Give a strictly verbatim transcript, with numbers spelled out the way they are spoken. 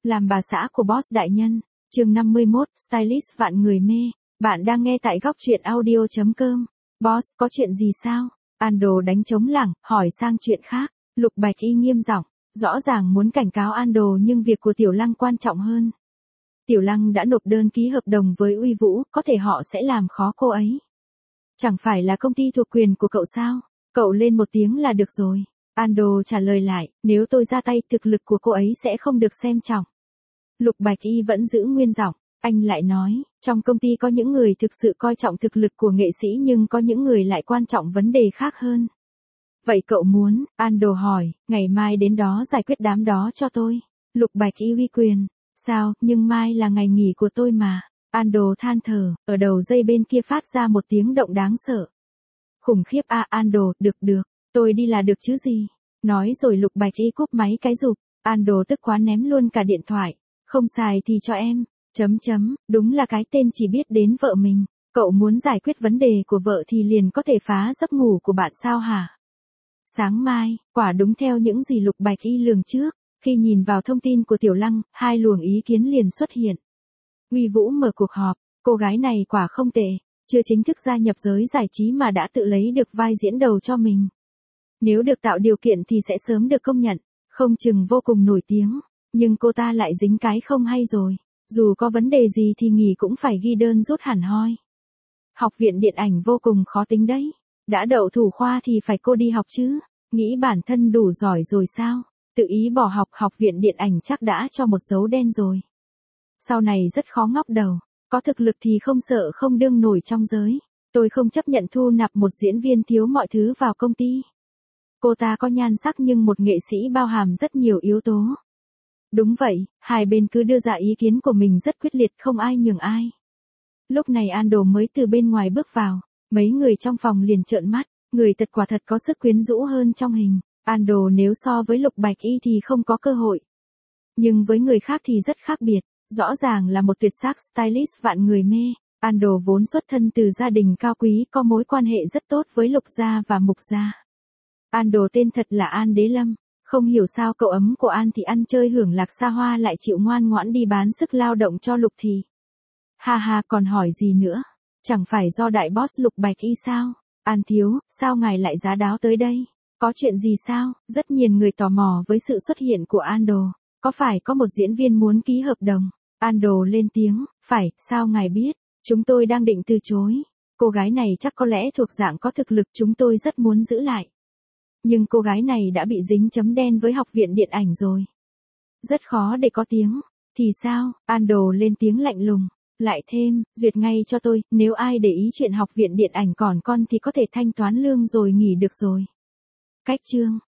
Làm bà xã của boss đại nhân. Chương năm mươi mốt, stylist vạn người mê. Bạn đang nghe tại góc truyện audio chấm com. Boss, có chuyện gì sao? Ando đánh trống lảng, hỏi sang chuyện khác. Lục Bạch Y nghiêm giọng, rõ ràng muốn cảnh cáo Ando nhưng việc của Tiểu Lăng quan trọng hơn. Tiểu Lăng đã nộp đơn ký hợp đồng với Uy Vũ, có thể họ sẽ làm khó cô ấy. Chẳng phải là công ty thuộc quyền của cậu sao? Cậu lên một tiếng là được rồi. Ando trả lời lại, nếu tôi ra tay thực lực của cô ấy sẽ không được xem trọng. Lục Bạch Y vẫn giữ nguyên giọng, anh lại nói, trong công ty có những người thực sự coi trọng thực lực của nghệ sĩ nhưng có những người lại quan trọng vấn đề khác hơn. Vậy cậu muốn, Ando hỏi, ngày mai đến đó giải quyết đám đó cho tôi. Lục Bạch Y uy quyền, sao, nhưng mai là ngày nghỉ của tôi mà. Ando than thở, ở đầu dây bên kia phát ra một tiếng động đáng sợ. Khủng khiếp a à, Ando, được được, tôi đi là được chứ gì. Nói rồi Lục Bạch Y cúp máy cái rụp, Ando tức quá ném luôn cả điện thoại. Không xài thì cho em, chấm chấm, đúng là cái tên chỉ biết đến vợ mình. Cậu muốn giải quyết vấn đề của vợ thì liền có thể phá giấc ngủ của bạn sao hả? Sáng mai, quả đúng theo những gì Lục Bạch Y lường trước, khi nhìn vào thông tin của Tiểu Lăng, hai luồng ý kiến liền xuất hiện. Uy Vũ mở cuộc họp, cô gái này quả không tệ, chưa chính thức gia nhập giới giải trí mà đã tự lấy được vai diễn đầu cho mình. Nếu được tạo điều kiện thì sẽ sớm được công nhận, không chừng vô cùng nổi tiếng, nhưng cô ta lại dính cái không hay rồi, dù có vấn đề gì thì nghỉ cũng phải ghi đơn rút hẳn hoi. Học viện điện ảnh vô cùng khó tính đấy, đã đậu thủ khoa thì phải cô đi học chứ, nghĩ bản thân đủ giỏi rồi sao, tự ý bỏ học học viện điện ảnh chắc đã cho một dấu đen rồi. Sau này rất khó ngóc đầu, có thực lực thì không sợ không đương nổi trong giới, tôi không chấp nhận thu nạp một diễn viên thiếu mọi thứ vào công ty. Cô ta có nhan sắc nhưng một nghệ sĩ bao hàm rất nhiều yếu tố. Đúng vậy, hai bên cứ đưa ra ý kiến của mình rất quyết liệt không ai nhường ai. Lúc này Ando mới từ bên ngoài bước vào, mấy người trong phòng liền trợn mắt, người thật quả thật có sức quyến rũ hơn trong hình. Ando nếu so với Lục Bạch Y thì không có cơ hội. Nhưng với người khác thì rất khác biệt, rõ ràng là một tuyệt sắc stylist vạn người mê. Ando vốn xuất thân từ gia đình cao quý có mối quan hệ rất tốt với Lục gia và Mục gia. Ando tên thật là An Đế Lâm. Không hiểu sao cậu ấm của An thì ăn chơi hưởng lạc xa hoa lại chịu ngoan ngoãn đi bán sức lao động cho Lục thì. Ha ha, còn hỏi gì nữa? Chẳng phải do đại boss Lục Bạch Y sao? An thiếu, sao ngài lại giá đáo tới đây? Có chuyện gì sao? Rất nhiều người tò mò với sự xuất hiện của Ando. Có phải có một diễn viên muốn ký hợp đồng? Ando lên tiếng, phải, sao ngài biết? Chúng tôi đang định từ chối. Cô gái này chắc có lẽ thuộc dạng có thực lực chúng tôi rất muốn giữ lại. Nhưng cô gái này đã bị dính chấm đen với học viện điện ảnh rồi. Rất khó để có tiếng. Thì sao? Ando lên tiếng lạnh lùng. Lại thêm, duyệt ngay cho tôi, nếu ai để ý chuyện học viện điện ảnh còn con thì có thể thanh toán lương rồi nghỉ được rồi. Cách chương.